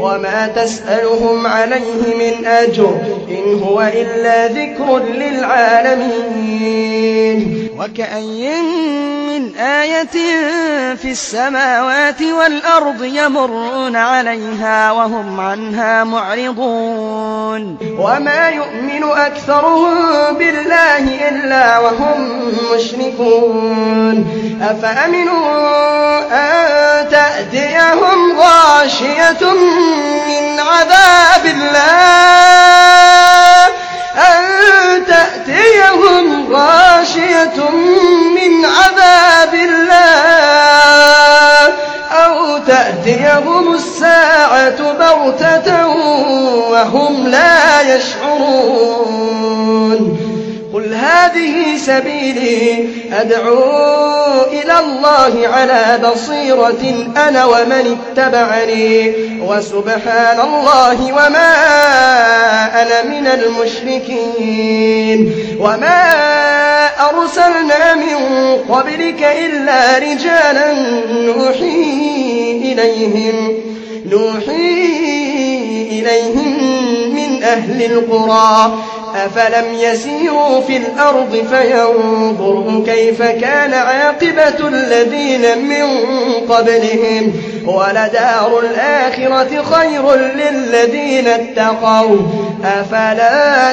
وما تسألهم عليه من أجر إن هو إلا ذكر للعالمين. وكأين من آية في السماوات والأرض يمرون عليها وهم عنها معرضون. وما يؤمن أكثرهم بالله إلا وهم مشركون. أفأمنوا أن تأتيهم غاشية من عذاب الله من عذاب الله أو تأتيهم الساعة بغتة وهم لا يشعرون. قل هذه سبيلي أدعو إلى الله على بصيرة أنا ومن اتبعني وسبحان الله وما أنا من المشركين. وما أرسلنا من قبلك إلا رجالا نوحي إليهم من أهل القرى أفلم يسيروا في الأرض فينظروا كيف كان عاقبة الذين من قبلهم ولدار الآخرة خير للذين اتقوا أفلا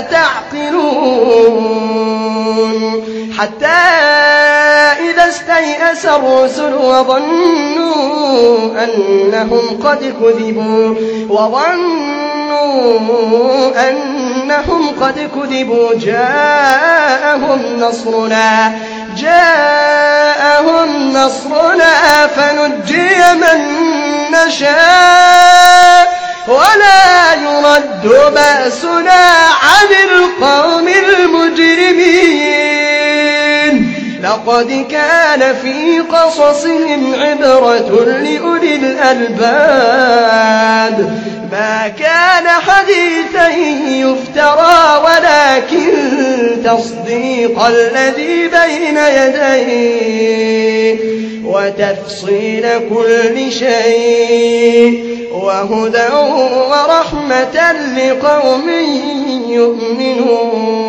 تعقلون. حتى إذا استيأس الرسل وظنوا أنهم قد كذبوا جاءهم نصرنا فنجي من نشاء ولا يرد بأسنا عن القوم المجرمين. لقد كان في قصصهم عبرة لأولي الألباب ما كان حديثا يفترى ولكن تصديق الذي بين يديه وتفصيل كل شيء وهدى ورحمة لقوم يؤمنون.